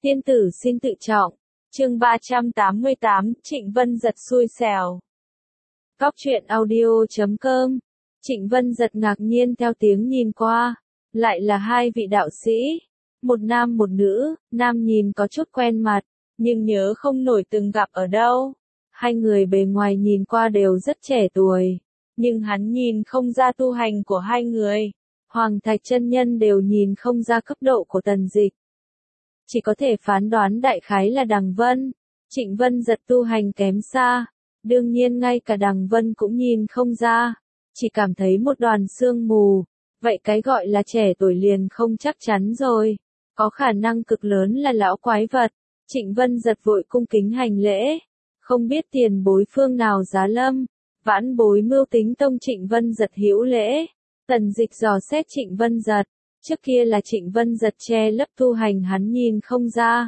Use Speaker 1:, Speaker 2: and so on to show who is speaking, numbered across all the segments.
Speaker 1: Tiên tử xin tự trọng. Chương 388, Trịnh Vân Giật xui xẻo. Cóc truyện audio.com. Trịnh Vân Giật ngạc nhiên theo tiếng nhìn qua, lại là hai vị đạo sĩ, một nam một nữ, nam nhìn có chút quen mặt, nhưng nhớ không nổi từng gặp ở đâu. Hai người bề ngoài nhìn qua đều rất trẻ tuổi, nhưng hắn nhìn không ra tu hành của hai người. Hoàng Thạch chân nhân đều nhìn không ra cấp độ của Tần Dịch. Chỉ có thể phán đoán đại khái là Đằng Vân. Trịnh Vân Giật tu hành kém xa, đương nhiên ngay cả Đằng Vân cũng nhìn không ra, chỉ cảm thấy một đoàn sương mù. Vậy cái gọi là trẻ tuổi liền không chắc chắn rồi, có khả năng cực lớn là lão quái vật. Trịnh Vân Giật vội cung kính hành lễ, không biết tiền bối phương nào giá lâm. Vãn bối Mưu Tính Tông Trịnh Vân Giật hữu lễ. Tần Dịch dò xét Trịnh Vân Giật, trước kia là Trịnh Vân Giật che lấp tu hành hắn nhìn không ra.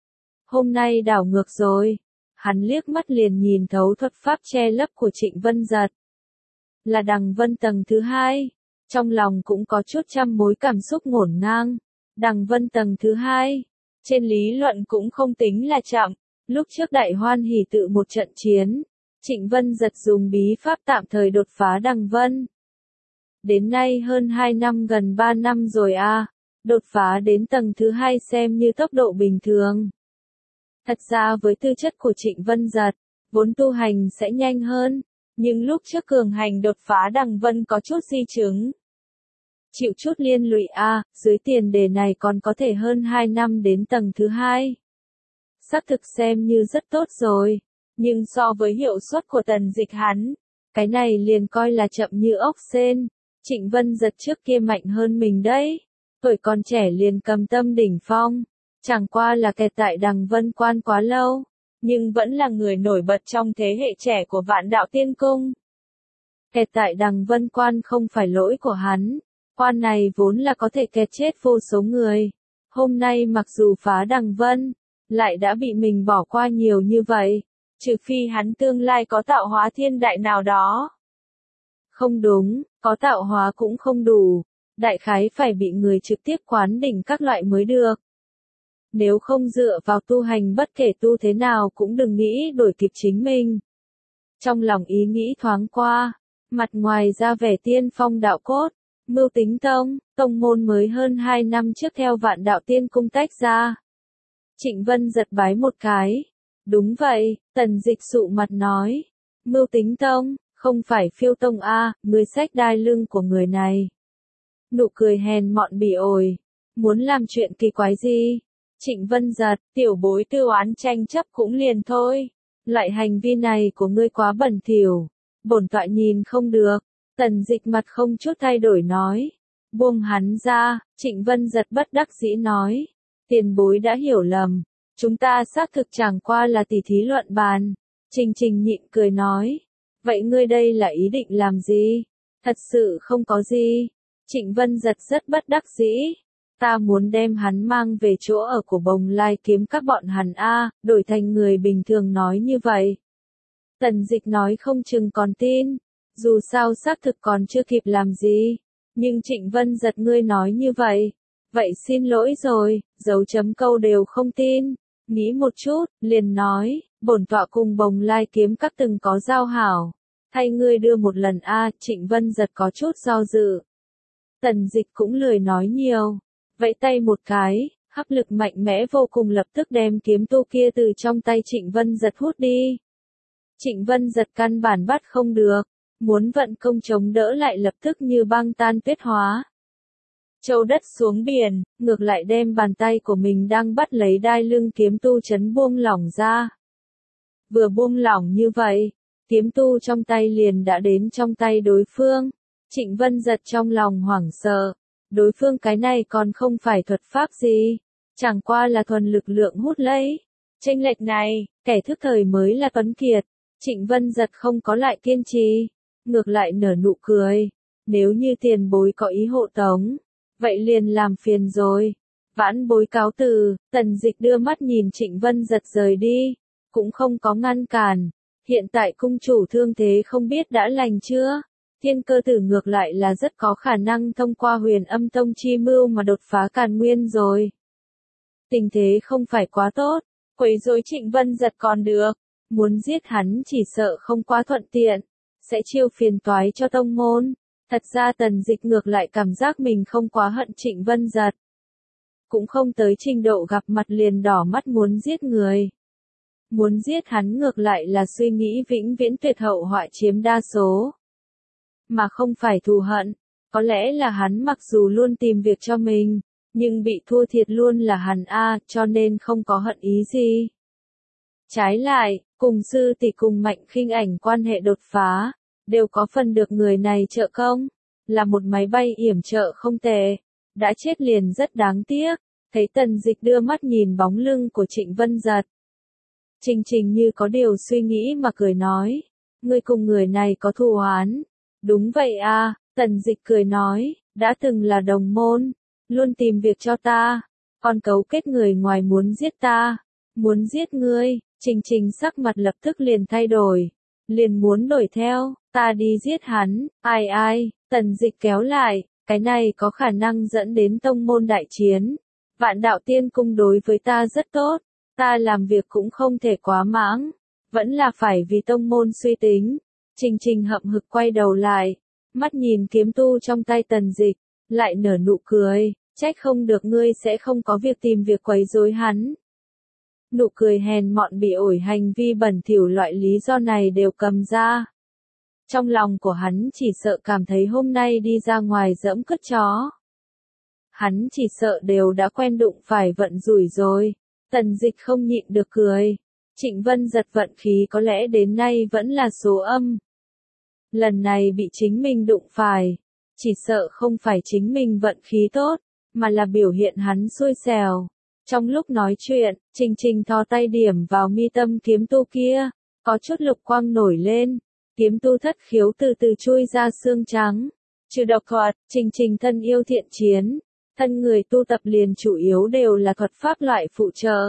Speaker 1: Hôm nay đảo ngược rồi, hắn liếc mắt liền nhìn thấu thuật pháp che lấp của Trịnh Vân Giật. Là Đằng Vân tầng thứ hai, trong lòng cũng có chút trăm mối cảm xúc ngổn ngang. Đằng Vân tầng thứ hai, trên lý luận cũng không tính là chậm, lúc trước Đại Hoan Hỷ tự một trận chiến, Trịnh Vân Giật dùng bí pháp tạm thời đột phá Đằng Vân. Đến nay hơn 2 năm gần 3 năm rồi à, đột phá đến tầng thứ 2 xem như tốc độ bình thường. Thật ra với tư chất của Trịnh Vân Giật, vốn tu hành sẽ nhanh hơn, nhưng lúc trước cường hành đột phá Đằng Vân có chút di chứng. Chịu chút liên lụy à, dưới tiền đề này còn có thể hơn 2 năm đến tầng thứ 2. Xác thực xem như rất tốt rồi, nhưng so với hiệu suất của Tần Dịch hắn, cái này liền coi là chậm như ốc sên. Trịnh Vân Giật trước kia mạnh hơn mình đấy, tuổi còn trẻ liền cầm tâm đỉnh phong, chẳng qua là kẹt tại Đằng Vân Quan quá lâu, nhưng vẫn là người nổi bật trong thế hệ trẻ của Vạn Đạo Tiên Cung. Kẹt tại Đằng Vân Quan không phải lỗi của hắn, quan này vốn là có thể kẹt chết vô số người. Hôm nay mặc dù phá Đằng Vân, lại đã bị mình bỏ qua nhiều như vậy, trừ phi hắn tương lai có tạo hóa thiên đại nào đó. Không đúng, có tạo hóa cũng không đủ, đại khái phải bị người trực tiếp quán đỉnh các loại mới được. Nếu không dựa vào tu hành bất kể tu thế nào cũng đừng nghĩ đổi kịp chính mình. Trong lòng ý nghĩ thoáng qua, mặt ngoài ra vẻ tiên phong đạo cốt, Mưu Tính Tông, tông môn mới hơn 2 năm trước theo Vạn Đạo Tiên Cung tách ra. Trịnh Vân Giật bái một cái. Đúng vậy, Tần Dịch sụ mặt nói. Mưu Tính Tông, không phải Phiêu Tông a, người xách đai lưng của người này. Nụ cười hèn mọn bỉ ổi. Muốn làm chuyện kỳ quái gì? Trịnh Vân Giật, tiểu bối tư oán tranh chấp cũng liền thôi. Loại hành vi này của ngươi quá bẩn thỉu. Bổn tọa nhìn không được. Tần Dịch mặt không chút thay đổi nói. Buông hắn ra, Trịnh Vân Giật bất đắc dĩ nói. Tiền bối đã hiểu lầm. Chúng ta xác thực chẳng qua là tỉ thí luận bàn. Trình nhịn cười nói. Vậy ngươi đây là ý định làm gì? Thật sự không có gì. Trịnh Vân Giật rất bất đắc dĩ. Ta muốn đem hắn mang về chỗ ở của Bồng Lai kiếm các bọn hắn a, đổi thành người bình thường nói như vậy. Tần Dịch nói không chừng còn tin. Dù sao xác thực còn chưa kịp làm gì. Nhưng Trịnh Vân Giật ngươi nói như vậy. Vậy xin lỗi rồi, dấu chấm câu đều không tin. Nghĩ một chút, liền nói, bổn tọa cùng Bồng Lai kiếm các từng có giao hảo. Thay ngươi đưa một lần a, Trịnh Vân Giật có chút do dự. Tần Dịch cũng lười nói nhiều. Vẫy tay một cái, hấp lực mạnh mẽ vô cùng lập tức đem kiếm tu kia từ trong tay Trịnh Vân Giật hút đi. Trịnh Vân Giật căn bản bắt không được. Muốn vận công chống đỡ lại lập tức như băng tan tuyết hóa. Châu đất xuống biển, ngược lại đem bàn tay của mình đang bắt lấy đai lưng kiếm tu chấn buông lỏng ra. Vừa buông lỏng như vậy, kiếm tu trong tay liền đã đến trong tay đối phương. Trịnh Vân Giật trong lòng hoảng sợ. Đối phương cái này còn không phải thuật pháp gì, chẳng qua là thuần lực lượng hút lấy. Chênh lệch này, kẻ thức thời mới là tuấn kiệt. Trịnh Vân Giật không có lại kiên trì, ngược lại nở nụ cười. Nếu như tiền bối có ý hộ tống, vậy liền làm phiền rồi. Vãn bối cáo từ. Tần Dịch đưa mắt nhìn Trịnh Vân Giật rời đi, cũng không có ngăn cản. Hiện tại cung chủ thương thế không biết đã lành chưa? Thiên Cơ Tử ngược lại là rất có khả năng thông qua Huyền Âm Tông chi mưu mà đột phá Càn Nguyên rồi. Tình thế không phải quá tốt, quấy rối Trịnh Vân Giật còn được, muốn giết hắn chỉ sợ không quá thuận tiện, sẽ chiêu phiền toái cho tông môn. Thật ra Tần Dịch ngược lại cảm giác mình không quá hận Trịnh Vân Giật. Cũng không tới trình độ gặp mặt liền đỏ mắt muốn giết người. Muốn giết hắn ngược lại là suy nghĩ vĩnh viễn tuyệt hậu họa chiếm đa số. Mà không phải thù hận, có lẽ là hắn mặc dù luôn tìm việc cho mình, nhưng bị thua thiệt luôn là hắn cho nên không có hận ý gì. Trái lại, cùng sư tỷ cùng Mạnh Khinh Ảnh quan hệ đột phá, đều có phần được người này trợ công, là một máy bay yểm trợ không tệ, đã chết liền rất đáng tiếc. Thấy Tần Dịch đưa mắt nhìn bóng lưng của Trịnh Vân Giật. Trình Trình như có điều suy nghĩ mà cười nói, ngươi cùng người này có thù oán. Đúng vậy Tần Dịch cười nói, đã từng là đồng môn, luôn tìm việc cho ta, còn cấu kết người ngoài muốn giết ta, muốn giết ngươi. Trình Trình sắc mặt lập tức liền thay đổi, liền muốn đuổi theo, ta đi giết hắn. Ai, Tần Dịch kéo lại, cái này có khả năng dẫn đến tông môn đại chiến. Vạn Đạo Tiên Cung đối với ta rất tốt, ta làm việc cũng không thể quá mãng, vẫn là phải vì tông môn suy tính. Trình Trình hậm hực quay đầu lại, mắt nhìn kiếm tu trong tay Tần Dịch, lại nở nụ cười, trách không được ngươi sẽ không có việc tìm việc quấy rối hắn. Nụ cười hèn mọn bị ổi hành vi bẩn thỉu loại lý do này đều cầm ra. Trong lòng của hắn chỉ sợ cảm thấy hôm nay đi ra ngoài giẫm cứt chó. Hắn chỉ sợ đều đã quen đụng phải vận rủi rồi. Tần Dịch không nhịn được cười. Trịnh Vân Giật vận khí có lẽ đến nay vẫn là số âm. Lần này bị chính mình đụng phải. Chỉ sợ không phải chính mình vận khí tốt, mà là biểu hiện hắn xui xẻo. Trong lúc nói chuyện, Trình Trình thò tay điểm vào mi tâm kiếm tu kia. Có chút lục quang nổi lên. Kiếm tu thất khiếu từ từ chui ra xương trắng. Trừ độc thuật, Trình Trình thân yêu thiện chiến. Thân người tu tập liền chủ yếu đều là thuật pháp loại phụ trợ.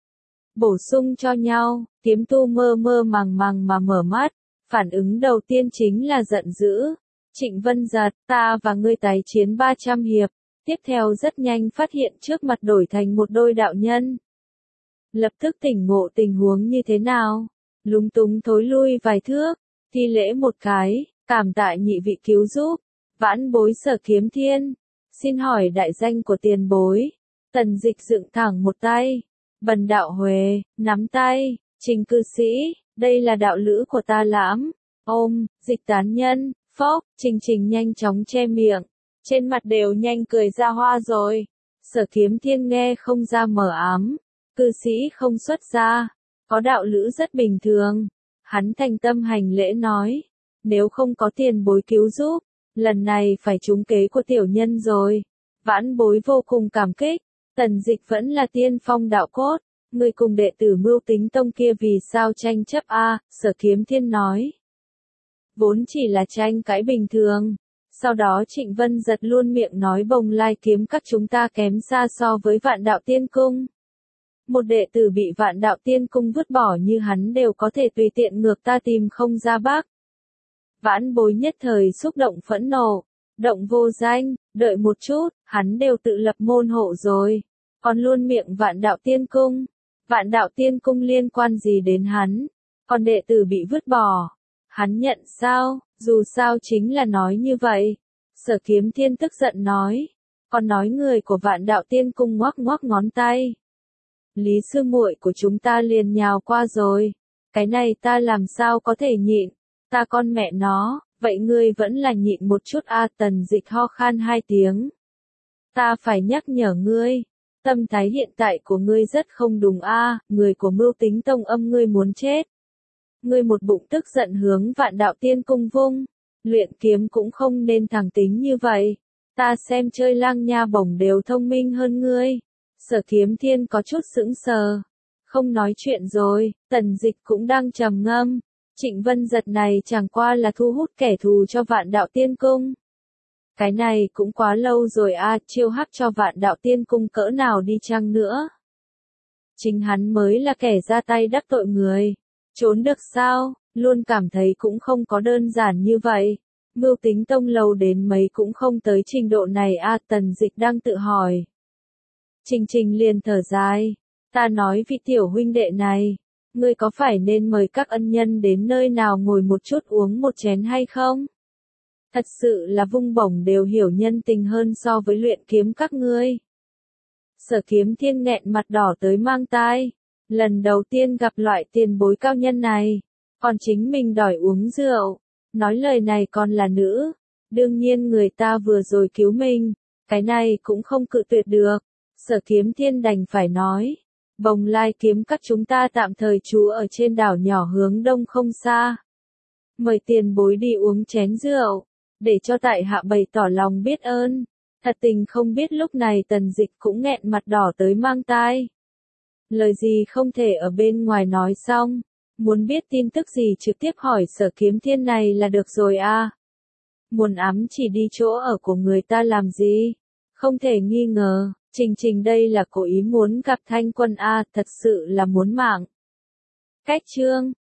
Speaker 1: Bổ sung cho nhau, kiếm tu mơ mơ màng màng mà mở mắt, phản ứng đầu tiên chính là giận dữ. Trịnh Vân Giật, ta và ngươi tái chiến 300 hiệp, tiếp theo rất nhanh phát hiện trước mặt đổi thành một đôi đạo nhân. Lập tức tỉnh ngộ tình huống như thế nào, lúng túng thối lui vài thước, thi lễ một cái, cảm tạ nhị vị cứu giúp, vãn bối Sở Kiếm Thiên. Xin hỏi đại danh của tiền bối. Tần Dịch dựng thẳng một tay. Bần đạo Huệ, nắm tay. Trình cư sĩ, đây là đạo lữ của ta Lãm. Ôm, Dịch tán nhân, phốc. Trình Trình nhanh chóng che miệng. Trên mặt đều nhanh cười ra hoa rồi. Sở Kiếm Thiên nghe không ra mờ ám. Cư sĩ không xuất gia. Có đạo lữ rất bình thường. Hắn thành tâm hành lễ nói. Nếu không có tiền bối cứu giúp, lần này phải trúng kế của tiểu nhân rồi. Vãn bối vô cùng cảm kích. Tần Dịch vẫn là tiên phong đạo cốt. Người cùng đệ tử Mưu Tính Tông kia vì sao tranh chấp Sở Kiếm Thiên nói. Vốn chỉ là tranh cãi bình thường. Sau đó Trịnh Vân Giật luôn miệng nói Bồng Lai kiếm các chúng ta kém xa so với Vạn Đạo Tiên Cung. Một đệ tử bị Vạn Đạo Tiên Cung vứt bỏ như hắn đều có thể tùy tiện ngược ta tìm không ra bắc. Vãn bối nhất thời xúc động phẫn nộ, động vô danh, đợi một chút, hắn đều tự lập môn hộ rồi, còn luôn miệng Vạn Đạo Tiên Cung. Vạn Đạo Tiên Cung liên quan gì đến hắn, còn đệ tử bị vứt bỏ, hắn nhận sao, dù sao chính là nói như vậy. Sở Kiếm Thiên tức giận nói, còn nói người của Vạn Đạo Tiên Cung ngoắc ngoắc ngón tay. Lý sư muội của chúng ta liền nhào qua rồi, cái này ta làm sao có thể nhịn. Ta con mẹ nó, vậy ngươi vẫn là nhịn một chút Tần Dịch ho khan 2 tiếng. Ta phải nhắc nhở ngươi, tâm thái hiện tại của ngươi rất không đúng người của Mưu Tính Tông âm ngươi muốn chết. Ngươi một bụng tức giận hướng Vạn Đạo Tiên Cung vung, luyện kiếm cũng không nên thẳng tính như vậy. Ta xem chơi Lang Nha Bổng đều thông minh hơn ngươi. Sở Kiếm Thiên có chút sững sờ, không nói chuyện rồi. Tần Dịch cũng đang trầm ngâm. Trịnh Vân Giật này chẳng qua là thu hút kẻ thù cho Vạn Đạo Tiên Cung. Cái này cũng quá lâu rồi chiêu hắc cho Vạn Đạo Tiên Cung cỡ nào đi chăng nữa. Chính hắn mới là kẻ ra tay đắc tội người. Trốn được sao, luôn cảm thấy cũng không có đơn giản như vậy. Mưu Tính Tông lâu đến mấy cũng không tới trình độ này Tần Dịch đang tự hỏi. Trình Trình liền thở dài. Ta nói vị tiểu huynh đệ này, ngươi có phải nên mời các ân nhân đến nơi nào ngồi một chút uống một chén hay không? Thật sự là vung bổng đều hiểu nhân tình hơn so với luyện kiếm các ngươi. Sở Kiếm Thiên nghẹn mặt đỏ tới mang tai. Lần đầu tiên gặp loại tiền bối cao nhân này, còn chính mình đòi uống rượu. Nói lời này còn là nữ. Đương nhiên người ta vừa rồi cứu mình, cái này cũng không cự tuyệt được. Sở Kiếm Thiên đành phải nói. Bồng Lai kiếm các chúng ta tạm thời trú ở trên đảo nhỏ hướng đông không xa. Mời tiền bối đi uống chén rượu, để cho tại hạ bày tỏ lòng biết ơn. Thật tình không biết lúc này Tần Dịch cũng nghẹn mặt đỏ tới mang tai. Lời gì không thể ở bên ngoài nói xong, muốn biết tin tức gì trực tiếp hỏi Sở Kiếm Thiên này là được rồi à. Muốn ám chỉ đi chỗ ở của người ta làm gì? Không thể nghi ngờ, Trình Trình đây là cố ý muốn gặp Thanh Quân a, thật sự là muốn mạng. Cách chương